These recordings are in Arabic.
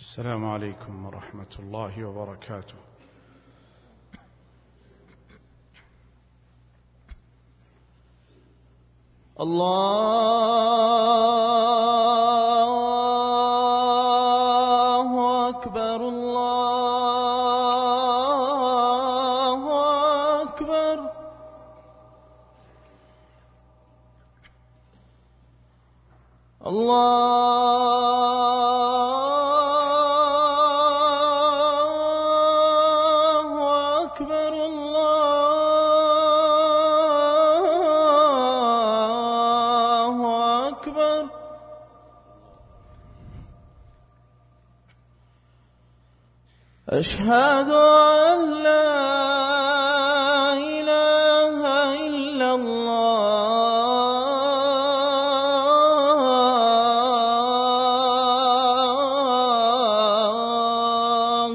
السلام عليكم ورحمة الله وبركاته. الله أكبر الله أكبر. أشهد أن لا إله إلا الله.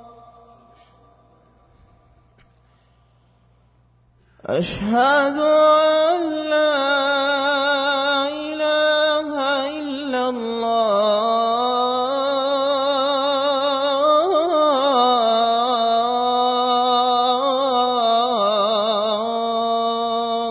أشهد أن لا إله إلا الله.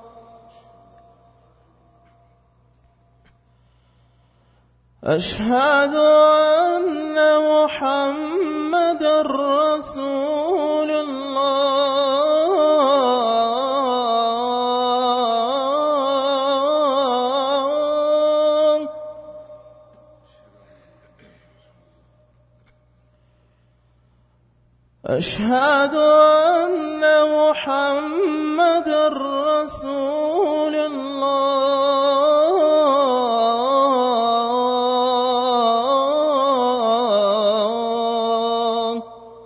أشهد أن محمدًا رسول الله. أشهد أن محمدًا رسول الله.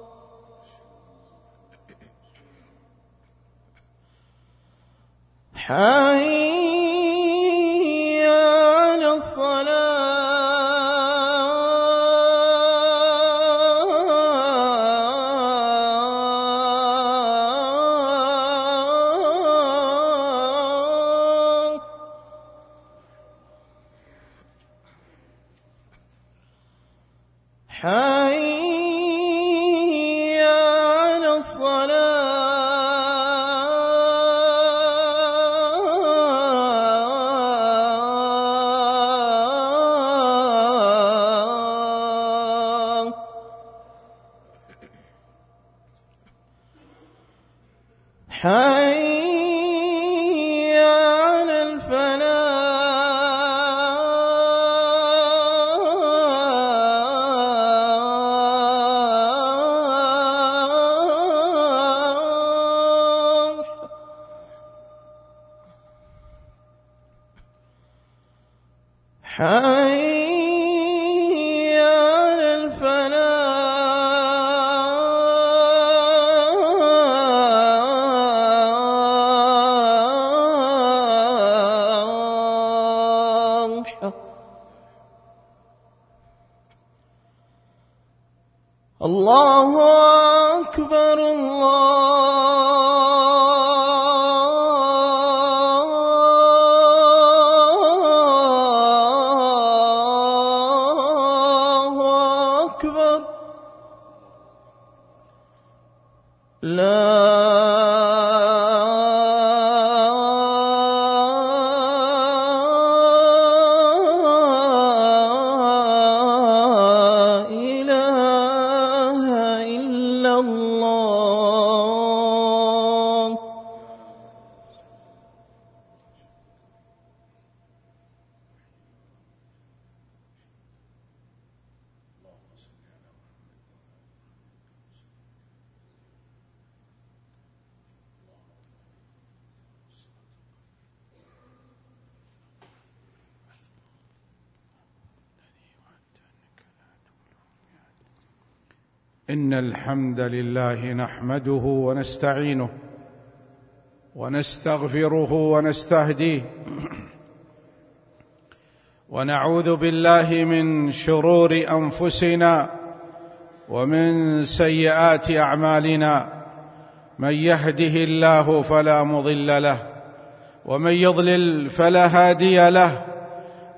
حي على الصلاة. حي على الصلاة. حي على الفلاح. حي على الفلاح. الله أكبر الله أكبر. لا إله إلا الله. إن الحمد لله نحمده ونستعينه ونستغفره ونستهديه ونعوذ بالله من شرور أنفسنا ومن سيئات أعمالنا. من يهده الله فلا مضل له ومن يضلل فلا هادي له،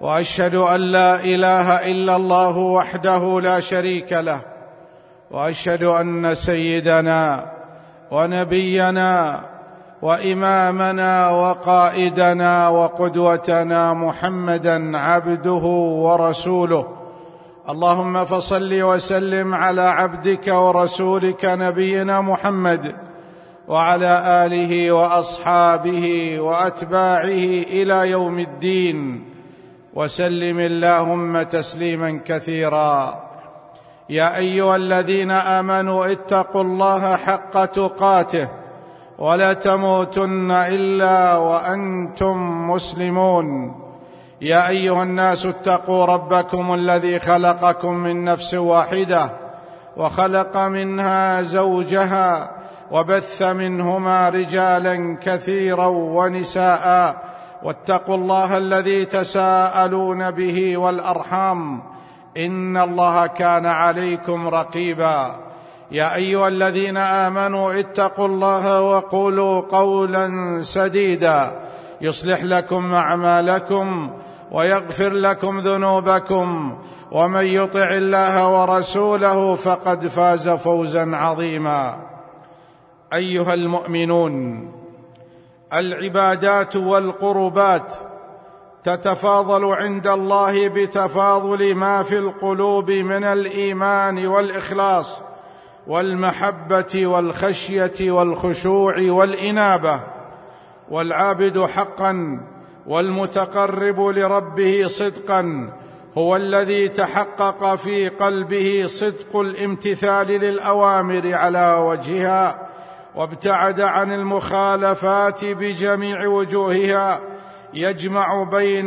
وأشهد أن لا إله إلا الله وحده لا شريك له، وأشهد أن سيدنا ونبينا وإمامنا وقائدنا وقدوتنا محمدًا عبده ورسوله. اللهم فصل وسلم على عبدك ورسولك نبينا محمد وعلى آله وأصحابه وأتباعه إلى يوم الدين، وسلم اللهم تسليما كثيرا. يا أيها الذين آمنوا اتقوا الله حق تقاته ولا تموتن إلا وأنتم مسلمون. يا أيها الناس اتقوا ربكم الذي خلقكم من نفس واحدة وخلق منها زوجها وبث منهما رجالا كثيرا ونساء، واتقوا الله الذي تساءلون به والأرحام إن الله كان عليكم رقيبا. يا أيها الذين آمنوا اتقوا الله وقولوا قولا سديدا يصلح لكم أعمالكم ويغفر لكم ذنوبكم، ومن يطع الله ورسوله فقد فاز فوزا عظيما. أيها المؤمنون، العبادات والقربات تتفاضل عند الله بتفاضل ما في القلوب من الإيمان والإخلاص والمحبة والخشية والخشوع والإنابة. والعابد حقا والمتقرب لربه صدقا هو الذي تحقق في قلبه صدق الامتثال للأوامر على وجهها، وابتعد عن المخالفات بجميع وجوهها، يجمع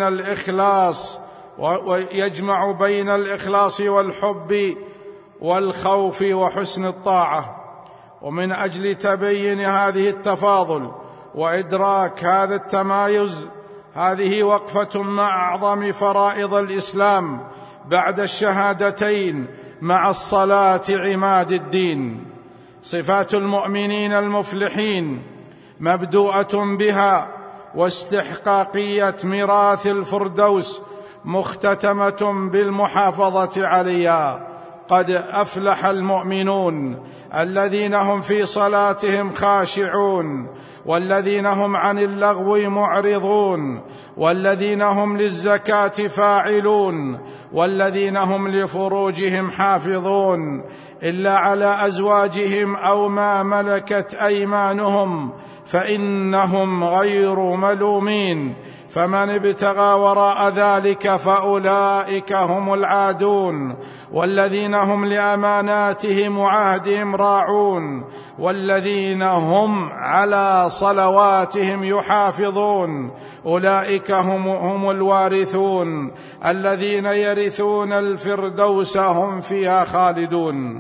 بين الإخلاص والحب والخوف وحسن الطاعة. ومن أجل تبين هذه التفاضل وإدراك هذا التمايز، هذه وقفة مع أعظم فرائض الإسلام بعد الشهادتين مع الصلاة عماد الدين. صفات المؤمنين المفلحين مبدوءة بها، واستحقاقية ميراث الفردوس مختتمة بالمحافظة عليها. قد أفلح المؤمنون الذين هم في صلاتهم خاشعون، والذين هم عن اللغو معرضون، والذين هم للزكاة فاعلون، والذين هم لفروجهم حافظون إلا على أزواجهم أو ما ملكت أيمانهم فإنهم غير ملومين، فمن ابتغى وراء ذلك فأولئك هم العادون. والذين هم لأماناتهم وعهدهم راعون، والذين هم على صلواتهم يحافظون، أولئك هم الوارثون الذين يرثون الفردوس هم فيها خالدون.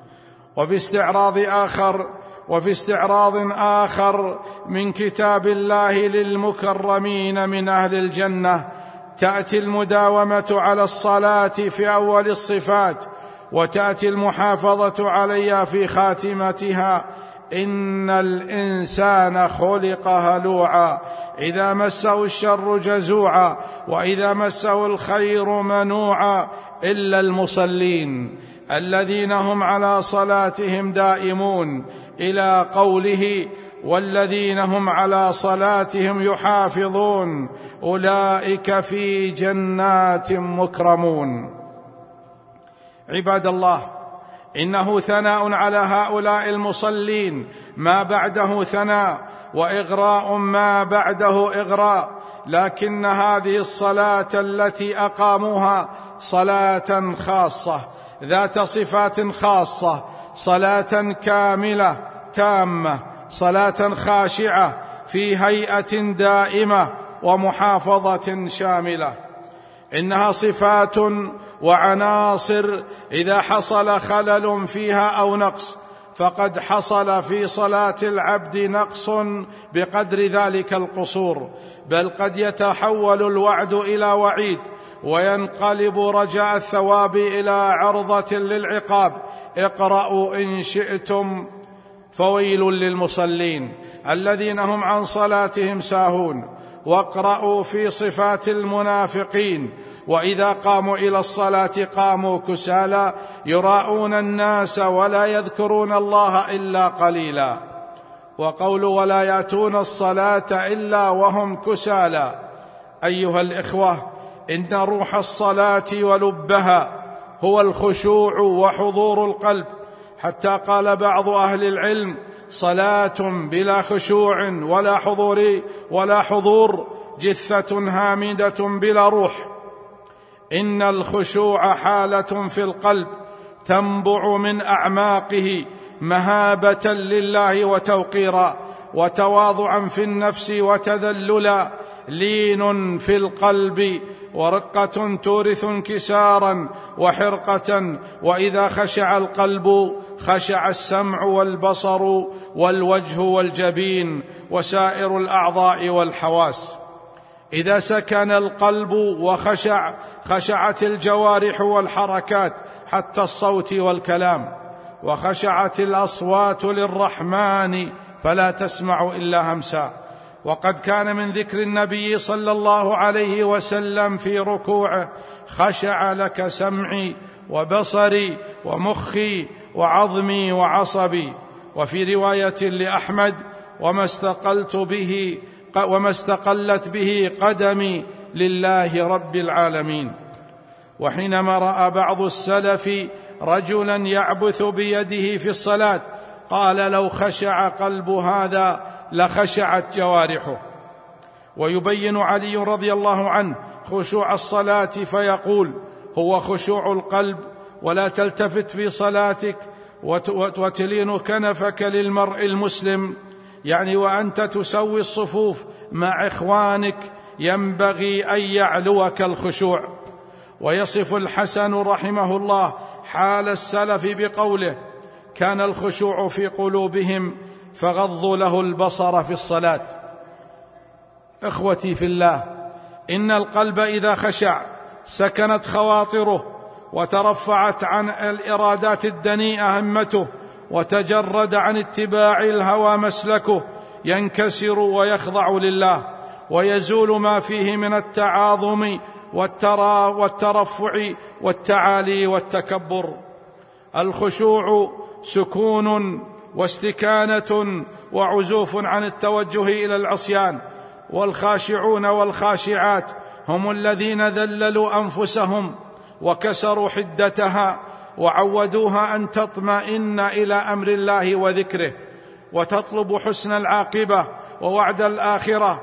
وفي استعراض آخر من كتاب الله للمكرمين من أهل الجنة تأتي المداومة على الصلاة في أول الصفات، وتأتي المحافظة عليها في خاتمتها. إن الإنسان خلق هلوعا إذا مسه الشر جزوعا وإذا مسه الخير منوعا إلا المصلين الذين هم على صلاتهم دائمون، إلى قوله والذين هم على صلاتهم يحافظون أولئك في جنات مكرمون. عباد الله، إنه ثناء على هؤلاء المصلين ما بعده ثناء، وإغراء ما بعده إغراء، لكن هذه الصلاة التي أقاموها صلاة خاصة ذات صفات خاصة، صلاة كاملة تامة، صلاة خاشعة في هيئة دائمة ومحافظة شاملة. إنها صفات وعناصر إذا حصل خلل فيها أو نقص فقد حصل في صلاة العبد نقص بقدر ذلك القصور، بل قد يتحول الوعد إلى وعيد، وينقلب رجاء الثواب إلى عرضة للعقاب. اقرأوا إن شئتم فويل للمصلين الذين هم عن صلاتهم ساهون. واقرأوا في صفات المنافقين: وإذا قاموا إلى الصلاة قاموا كسالى يراءون الناس ولا يذكرون الله إلا قليلا. وقول ولا يأتون الصلاة إلا وهم كسالى. أيها الإخوة، إن روح الصلاة ولبها هو الخشوع وحضور القلب، حتى قال بعض أهل العلم: صلاة بلا خشوع ولا حضور جثة هامدة بلا روح. إن الخشوع حالة في القلب تنبع من أعماقه مهابة لله وتوقيرا، وتواضعا في النفس وتذللا، لين في القلب، ورقة تورث انكسارا وحرقة. وإذا خشع القلب خشع السمع والبصر والوجه والجبين وسائر الأعضاء والحواس. إذا سكن القلب خشعت الجوارح والحركات حتى الصوت والكلام، وخشعت الأصوات للرحمن فلا تسمع إلا همسا. وقد كان من ذكر النبي صلى الله عليه وسلم في ركوعه: خشع لك سمعي وبصري ومخي وعظمي وعصبي. وفي رواية لأحمد: وما استقلت به قدمي لله رب العالمين. وحينما رأى بعض السلف رجلا يعبث بيده في الصلاة قال: لو خشع قلب هذا لخشعت جوارحه. ويبين علي رضي الله عنه خشوع الصلاة فيقول: هو خشوع القلب، ولا تلتفت في صلاتك وتلين كنفك للمرء المسلم، يعني وأنت تسوي الصفوف مع إخوانك ينبغي أن يعلوك الخشوع. ويصف الحسن رحمه الله حال السلف بقوله: كان الخشوع في قلوبهم فغضوا له البصر في الصلاة. إخوتي في الله، إن القلب إذا خشع سكنت خواطره، وترفعت عن الإرادات الدنيئة همته، وتجرد عن اتباع الهوى مسلكه، ينكسر ويخضع لله، ويزول ما فيه من التعاظم والترفع والتعالي والتكبر. الخشوع سكون واستكانة وعزوف عن التوجه إلى العصيان. والخاشعون والخاشعات هم الذين ذللوا أنفسهم وكسروا حدتها، وعودوها أن تطمئن إلى أمر الله وذكره، وتطلب حسن العاقبة ووعد الآخرة،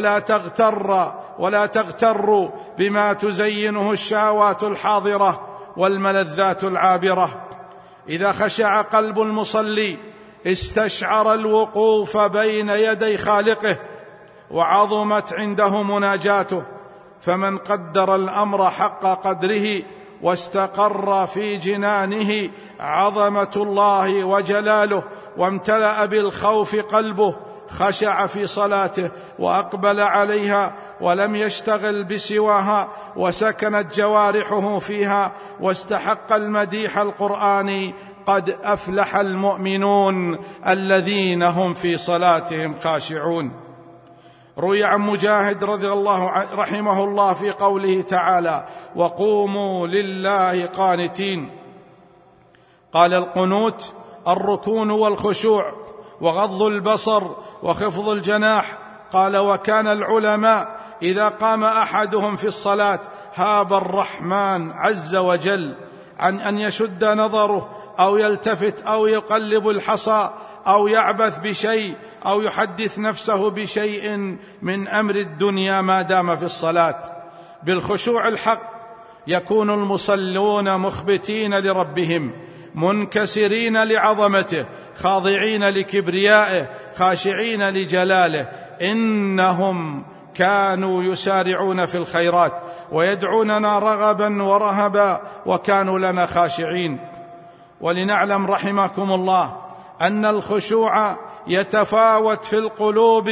ولا تغتر بما تزينه الشهوات الحاضرة والملذات العابرة. إذا خشع قلب المصلي استشعر الوقوف بين يدي خالقه، وعظمت عنده مناجاته. فمن قدر الأمر حق قدره واستقر في جنانه عظمة الله وجلاله، وامتلأ بالخوف قلبه، خشع في صلاته وأقبل عليها ولم يشتغل بسواها، وسكنت جوارحه فيها، واستحق المديح القرآني: قد أفلح المؤمنون الذين هم في صلاتهم خاشعون. روي عن مجاهد رحمه الله في قوله تعالى: وقوموا لله قانتين. قال: القنوت الركون والخشوع وغض البصر وخفض الجناح. قال: وكان العلماء إذا قام أحدهم في الصلاة هاب الرحمن عز وجل عن أن يشد نظره أو يلتفت أو يقلب الحصى أو يعبث بشيء أو يحدث نفسه بشيء من أمر الدنيا ما دام في الصلاة. بالخشوع الحق يكون المصلون مخبتين لربهم، منكسرين لعظمته، خاضعين لكبريائه، خاشعين لجلاله. إنهم كانوا يسارعون في الخيرات ويدعوننا رغبا ورهبا، وكانوا لنا خاشعين. ولنعلم رحمكم الله أن الخشوع يتفاوت في القلوب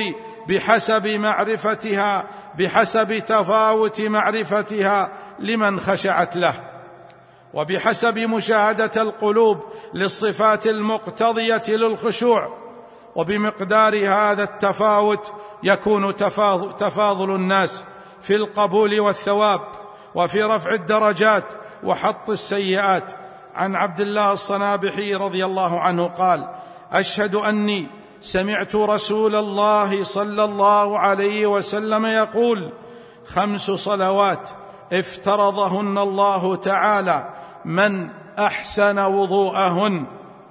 بحسب تفاوت معرفتها لمن خشعت له، وبحسب مشاهدة القلوب للصفات المقتضية للخشوع. وبمقدار هذا التفاوت يكون تفاضل الناس في القبول والثواب وفي رفع الدرجات وحط السيئات. عن عبد الله الصنابحي رضي الله عنه قال: أشهد أني سمعت رسول الله صلى الله عليه وسلم يقول: 5 صلوات افترضهن الله تعالى من أحسن وضوءهن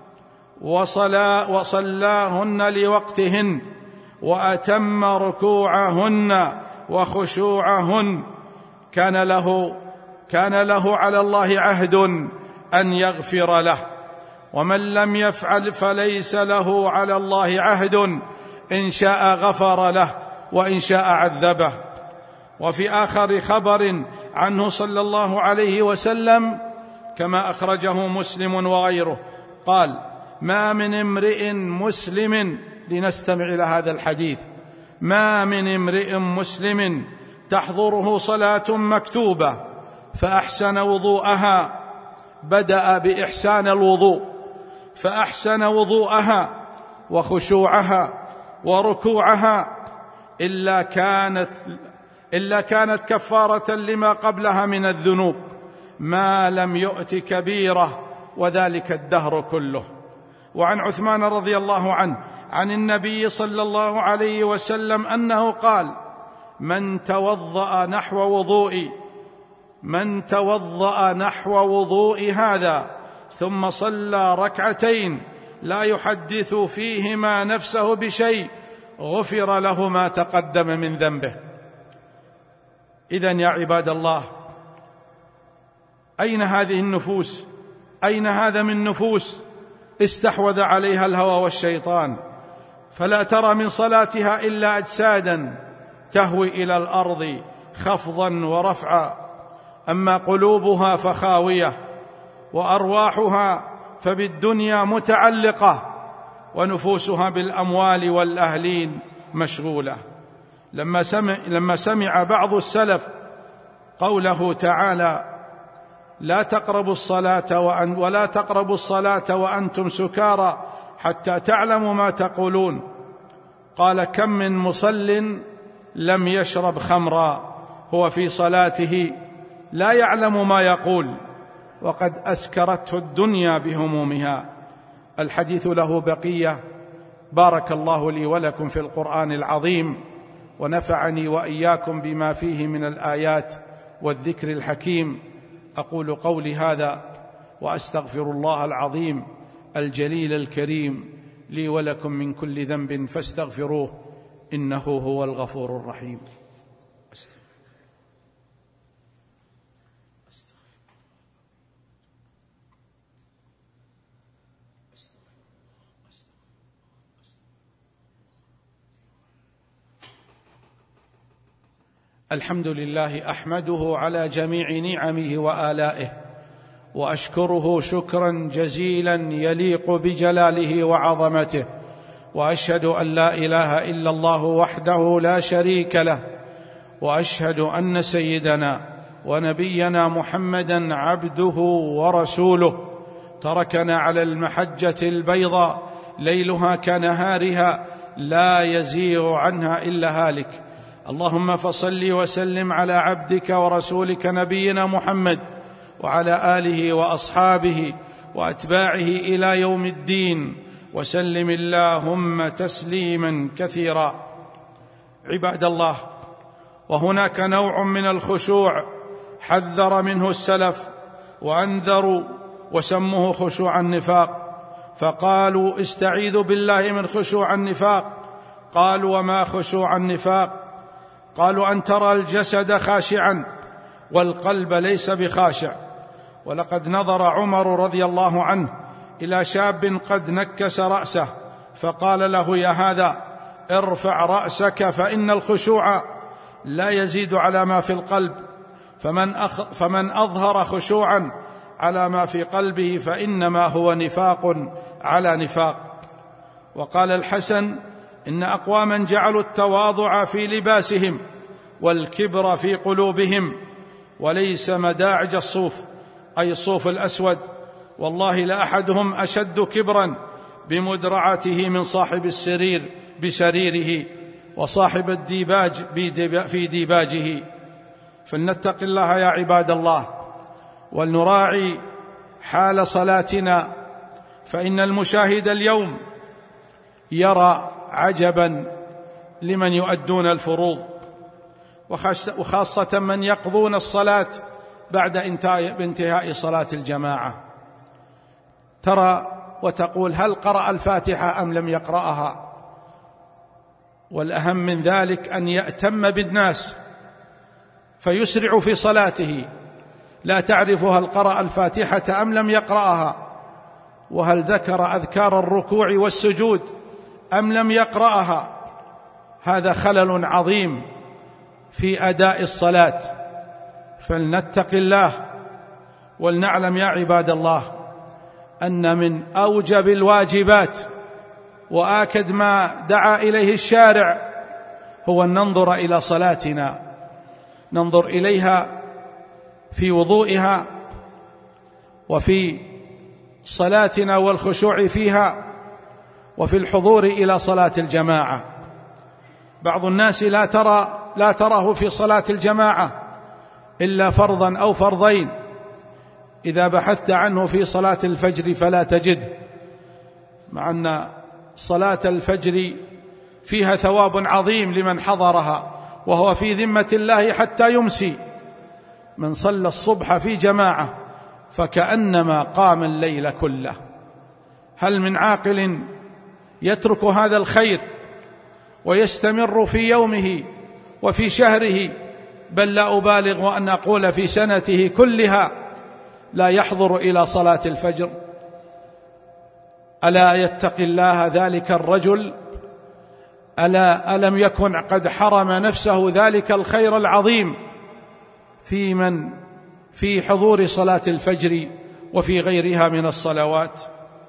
وصلاهن لوقتهن وأتم ركوعهن وخشوعهن كان له على الله عهد أن يغفر له، ومن لم يفعل فليس له على الله عهد، إن شاء غفر له وإن شاء عذبه. وفي آخر خبر عنه صلى الله عليه وسلم كما أخرجه مسلم وغيره قال: ما من امرئ مسلم، لنستمع إلى هذا الحديث، ما من امرئ مسلم تحضره صلاة مكتوبة فأحسن وضوءها، بدأ بإحسان الوضوء، فأحسن وضوءها وخشوعها وركوعها إلا كانت كفارة لما قبلها من الذنوب ما لم يؤت كبيرة، وذلك الدهر كله. وعن عثمان رضي الله عنه عن النبي صلى الله عليه وسلم أنه قال: من توضأ نحو وضوء هذا ثم صلى ركعتين لا يحدث فيهما نفسه بشيء غفر له ما تقدم من ذنبه. إذن يا عباد الله، أين هذه النفوس؟ أين هذا من نفوس استحوذ عليها الهوى والشيطان، فلا ترى من صلاتها إلا أجسادا تهوي إلى الأرض خفضا ورفعا، أما قلوبها فخاوية، وأرواحها فبالدنيا متعلقة، ونفوسها بالأموال والأهلين مشغولة. لما سمع بعض السلف قوله تعالى: ولا تقربوا الصلاة وأنتم سكارى حتى تعلموا ما تقولون، قال: كم من مصل لم يشرب خمرا هو في صلاته لا يعلم ما يقول، وقد أسكرته الدنيا بهمومها. الحديث له بقية. بارك الله لي ولكم في القرآن العظيم، ونفعني وإياكم بما فيه من الآيات والذكر الحكيم. أقول قولي هذا وأستغفر الله العظيم الجليل الكريم لي ولكم من كل ذنب فاستغفروه إنه هو الغفور الرحيم. الحمد لله، أحمده على جميع نعمه وآلائه، وأشكره شكرا جزيلا يليق بجلاله وعظمته، وأشهد أن لا إله إلا الله وحده لا شريك له، وأشهد أن سيدنا ونبينا محمدا عبده ورسوله، تركنا على المحجة البيضاء ليلها كنهارها لا يزيغ عنها إلا هالك. اللهم فصل وسلم على عبدك ورسولك نبينا محمد وعلى آله وأصحابه وأتباعه إلى يوم الدين، وسلم اللهم تسليما كثيرا. عباد الله، وهناك نوع من الخشوع حذر منه السلف وأنذروا وسموه خشوع النفاق، فقالوا: استعيذوا بالله من خشوع النفاق. قالوا: وما خشوع النفاق؟ قالوا: أن ترى الجسد خاشعا والقلب ليس بخاشع. ولقد نظر عمر رضي الله عنه إلى شاب قد نكس رأسه فقال له: يا هذا ارفع رأسك، فإن الخشوع لا يزيد على ما في القلب، فمن أظهر خشوعا على ما في قلبه فإنما هو نفاق على نفاق. وقال الحسن: إن أقواما جعلوا التواضع في لباسهم والكبر في قلوبهم، وليس مداعج الصوف، أي الصوف الأسود، والله لأحدهم أشد كبرا بمدرعته من صاحب السرير بسريره. وصاحب الديباج في ديباجه. فلنتق الله يا عباد الله، ولنراعي حال صلاتنا، فإن المشاهد اليوم يرى عجبا لمن يؤدون الفروض، وخاصة من يقضون الصلاة بعد انتهاء صلاة الجماعة. ترى وتقول: هل قرأ الفاتحة أم لم يقرأها؟ والأهم من ذلك أن يأتم بالناس فيسرع في صلاته، لا تعرف هل قرأ الفاتحة أم لم يقرأها، وهل ذكر أذكار الركوع والسجود أم لم يقرأها. هذا خلل عظيم في أداء الصلاة، فلنتق الله، ولنعلم يا عباد الله أن من أوجب الواجبات وآكد ما دعا إليه الشارع هو أن ننظر إلى صلاتنا، ننظر إليها في وضوئها وفي صلاتنا والخشوع فيها وفي الحضور إلى صلاة الجماعة. بعض الناس لا تراه في صلاة الجماعة إلا فرضا أو فرضين، إذا بحثت عنه في صلاة الفجر فلا تجد، مع أن صلاة الفجر فيها ثواب عظيم لمن حضرها، وهو في ذمة الله حتى يمسي. من صلى الصبح في جماعة فكأنما قام الليل كله. هل من عاقل يترك هذا الخير ويستمر في يومه وفي شهره، بل لا أبالغ وأن أقول في سنته كلها، لا يحضر إلى صلاة الفجر؟ ألا يتقي الله ذلك الرجل؟ ألم يكن قد حرم نفسه ذلك الخير العظيم في حضور صلاة الفجر وفي غيرها من الصلوات؟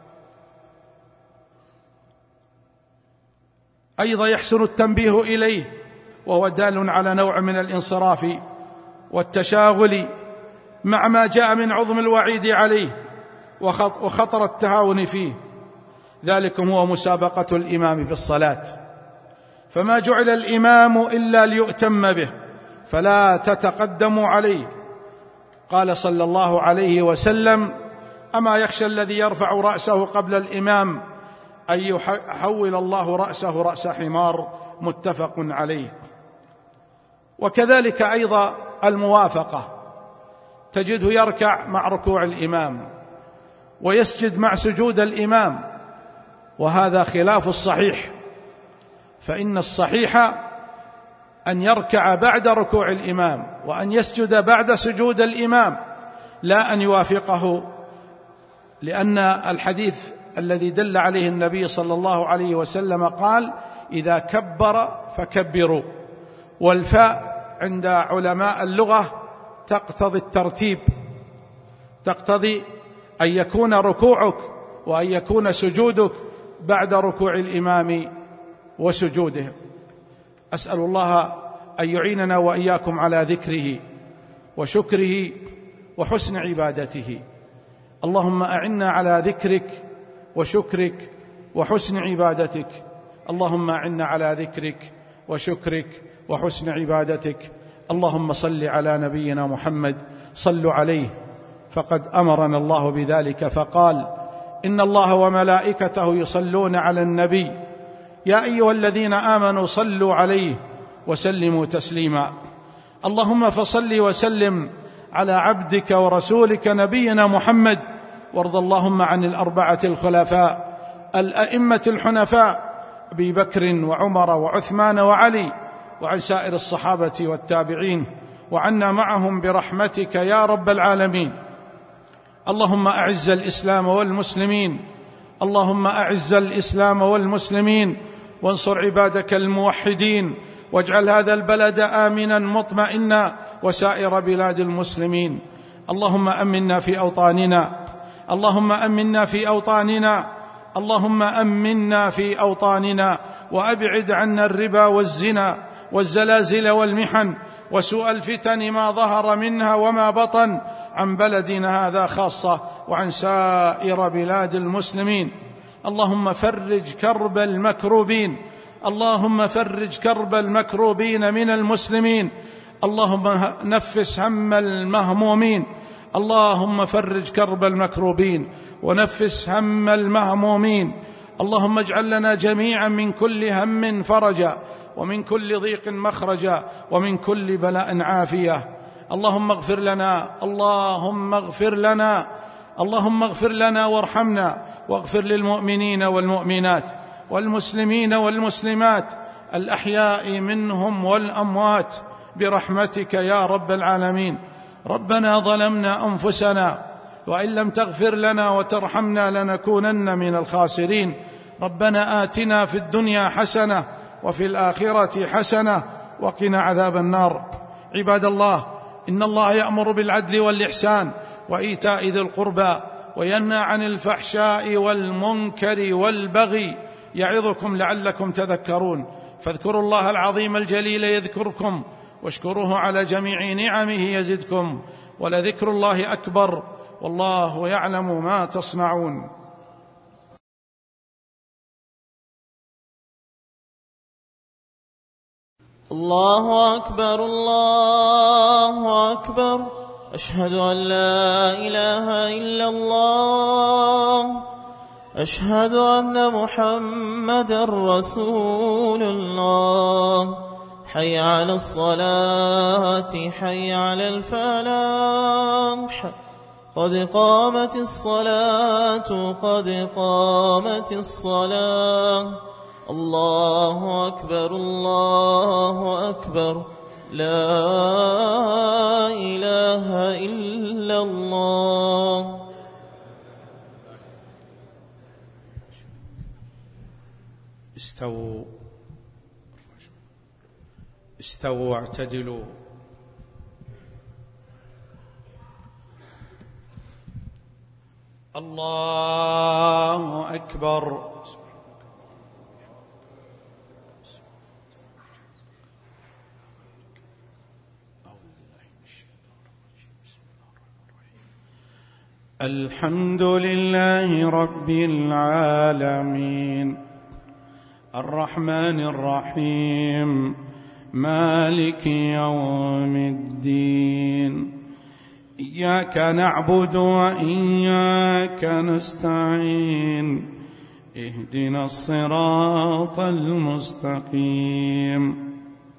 أيضا يحسن التنبيه إليه، وهو دال على نوع من الانصراف والتشاغل مع ما جاء من عظم الوعيد عليه وخطر التهاون فيه. ذلكم هو مسابقة الإمام في الصلاة، فما جعل الإمام إلا ليؤتم به، فلا تتقدموا عليه. قال صلى الله عليه وسلم: أما يخشى الذي يرفع رأسه قبل الإمام أن يحول الله رأسه رأس حمار. متفق عليه. وكذلك أيضا الموافقة، تجده يركع مع ركوع الإمام ويسجد مع سجود الإمام، وهذا خلاف الصحيح، فإن الصحيح أن يركع بعد ركوع الإمام وأن يسجد بعد سجود الإمام، لا أن يوافقه، لأن الحديث الذي دل عليه النبي صلى الله عليه وسلم قال: إذا كبر فكبروا. والفاء عند علماء اللغة تقتضي الترتيب، تقتضي أن يكون ركوعك وأن يكون سجودك بعد ركوع الإمام وسجوده. أسأل الله أن يعيننا وإياكم على ذكره وشكره وحسن عبادته. اللهم أعنا على ذكرك وشكرك وحسن عبادتك. اللهم أعنا على ذكرك وشكرك وحسن عبادتك. اللهم صل على نبينا محمد. صلوا عليه، فقد أمرنا الله بذلك فقال: إن الله وملائكته يصلون على النبي يا أيها الذين آمنوا صلوا عليه وسلموا تسليما. اللهم فصل وسلم على عبدك ورسولك نبينا محمد، وارض اللهم عن الأربعة الخلفاء الأئمة الحنفاء أبي بكر وعمر وعثمان وعلي، وعن سائر الصحابة والتابعين، وعنا معهم برحمتك يا رب العالمين. اللهم أعز الإسلام والمسلمين، اللهم أعز الإسلام والمسلمين، وانصر عبادك الموحدين، واجعل هذا البلد آمنا مطمئنا وسائر بلاد المسلمين. اللهم أمنا في أوطاننا، اللهم أمنا في أوطاننا، اللهم أمنا في أوطاننا، وأبعد عنا الربا والزنا والزلازل والمحن وسوء الفتن ما ظهر منها وما بطن عن بلدنا هذا خاصة وعن سائر بلاد المسلمين. اللهم فرج كرب المكروبين، اللهم فرج كرب المكروبين من المسلمين، اللهم نفس هم المهمومين، اللهم فرج كرب المكروبين ونفس هم المهمومين. اللهم اجعل لنا جميعا من كل هم فرجا، ومن كل ضيق مخرجا، ومن كل بلاء عافية. اللهم اغفر لنا، اللهم اغفر لنا، اللهم اغفر لنا وارحمنا، واغفر للمؤمنين والمؤمنات والمسلمين والمسلمات الأحياء منهم والأموات برحمتك يا رب العالمين. ربنا ظلمنا أنفسنا، وإن لم تغفر لنا وترحمنا لنكونن من الخاسرين. ربنا آتنا في الدنيا حسنة وفي الآخرة حسنة وقنا عذاب النار. عباد الله، إن الله يأمر بالعدل والإحسان وإيتاء ذي القربى وينهى عن الفحشاء والمنكر والبغي، يعظكم لعلكم تذكرون. فاذكروا الله العظيم الجليل يذكركم، واشكروه على جميع نعمه يزدكم، ولذكر الله أكبر، والله يعلم ما تصنعون. الله أكبر، الله أكبر، أشهد أن لا إله إلا الله، أشهد أن محمدًا رسول الله. حي على الصلاة، حي على الفلاح، قد قامت الصلاة، قد قامت الصلاة. الله أكبر، الله أكبر، لا إله إلا الله. استووا واعتدلوا. الله أكبر. الحمد لله رب العالمين، الرحمن الرحيم، مالك يوم الدين. إياك نعبد وإياك نستعين، اهدنا الصراط المستقيم،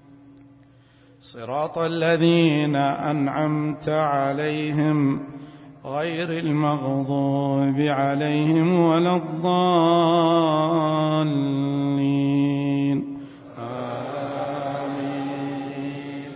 صراط الذين أنعمت عليهم غير المغضوب عليهم ولا الضالين. آمين.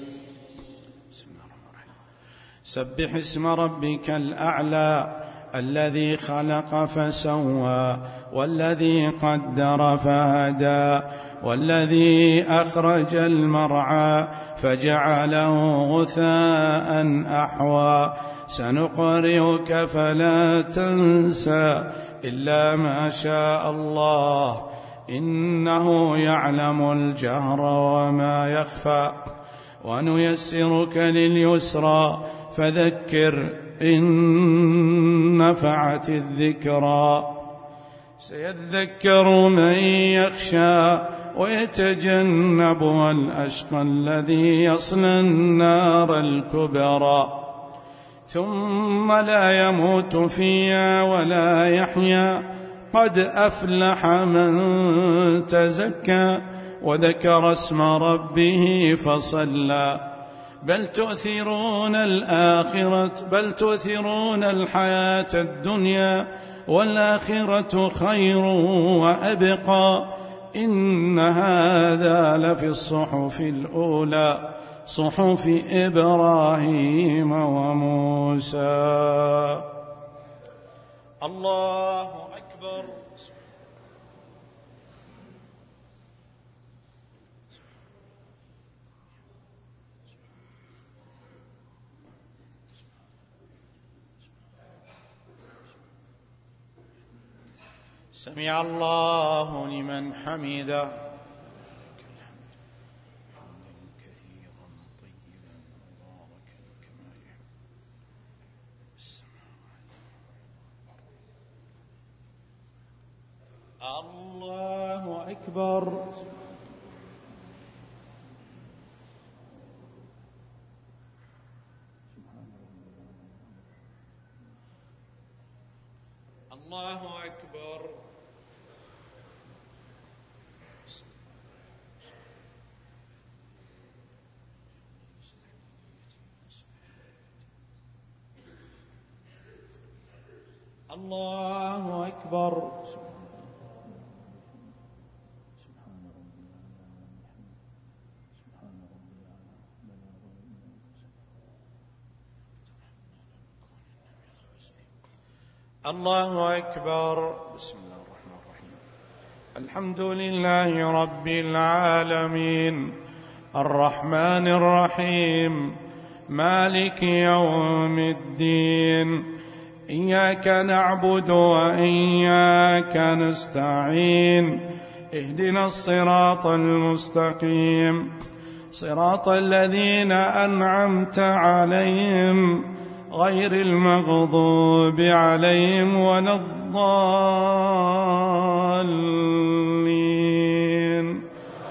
سبح اسم ربك الأعلى الذي خلق فسوى، والذي قدر فهدى، والذي أخرج المرعى فجعله غثاء أحوى. سنقرئك فلا تنسى إلا ما شاء الله، إنه يعلم الجهر وما يخفى. ونيسرك لليسرى، فذكر إن نفعت الذكرى. سيذكر من يخشى ويتجنبها الأشقى الذي يصلى النار الكبرى، ثم لا يموت فيها ولا يحيا. قد أفلح من تزكى وذكر اسم ربه فصلى. بل تؤثرون الآخرة، بل تؤثرون الحياة الدنيا، والآخرة خير وأبقى. إن هذا لفي الصحف الأولى، صحف إبراهيم وموسى. الله أكبر. سمع الله لمن حمده. الله الله أكبر. الله أكبر. الله أكبر. الله أكبر. بسم الله الرحمن الرحيم. الحمد لله رب العالمين الرحمن الرحيم مالك يوم الدين، إياك نعبد وإياك نستعين، اهدنا الصراط المستقيم، صراط الذين أنعمت عليهم غير المغضوب عليهم ولا الضالين.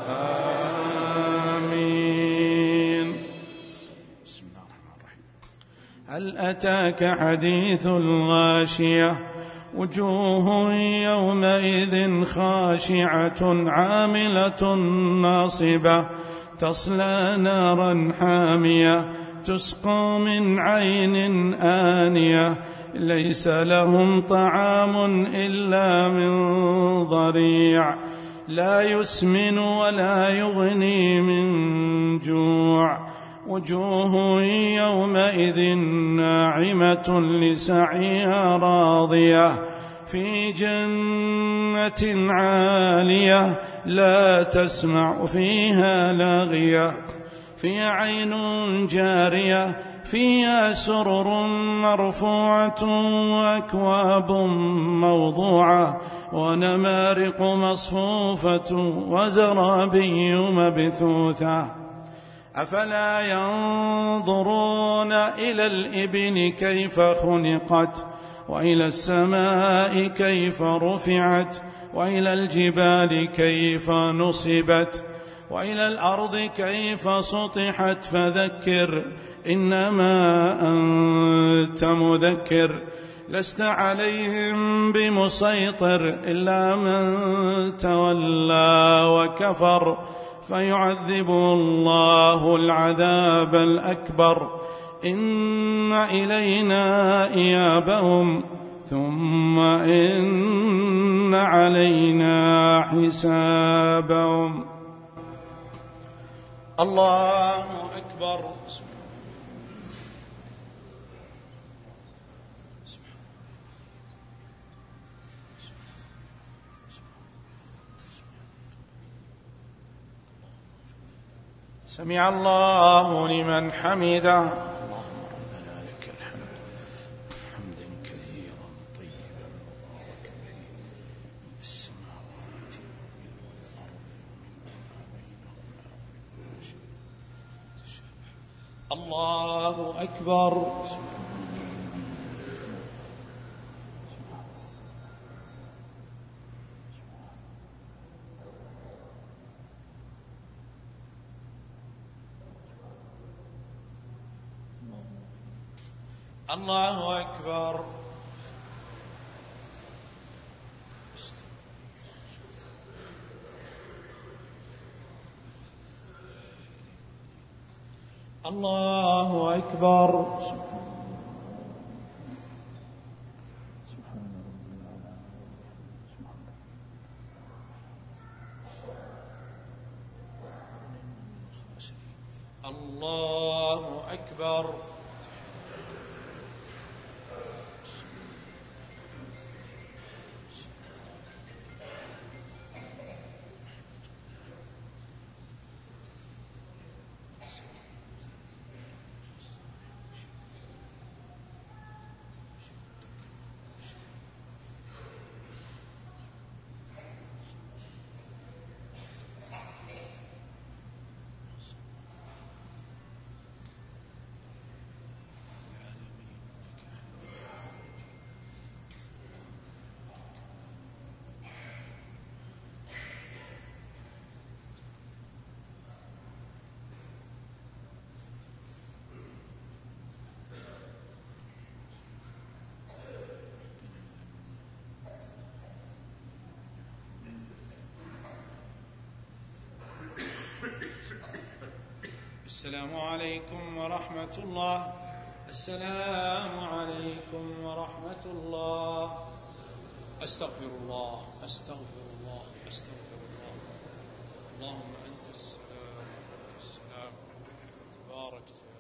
آمين. بسم الله الرحمن الرحيم. هل أتاك حديث الغاشية؟ وجوه يومئذ خاشعة عاملة ناصبة تصلى نارا حامية تسقى من عين آنية ليس لهم طعام إلا من ضريع لا يسمن ولا يغني من جوع. وجوه يومئذ ناعمة لسعيها راضية في جنة عالية لا تسمع فيها لاغية فيها عين جارية فيها سرر مرفوعة وأكواب موضوعة ونمارق مصفوفة وزرابي مبثوثة. أفلا ينظرون إلى الإبل كيف خلقت وإلى السماء كيف رفعت وإلى الجبال كيف نصبت وإلى الأرض كيف سطحت. فذكر إنما أنت مذكر لست عليهم بمسيطر إلا من تولى وكفر فيعذبه الله العذاب الأكبر. إن إلينا إيابهم ثم إن علينا حسابهم. الله أكبر. سمع الله لمن حمده. اللهم ربنا لك الحمد حمدا كثيرا طيبا مباركا فيه في السماوات والأرض ومن الله أكبر. الله أكبر. الله أكبر. الله أكبر. السلام عليكم ورحمة الله. السلام عليكم ورحمة الله. أستغفر الله أستغفر الله أستغفر الله. اللهم أنت السلام والسلام تبارك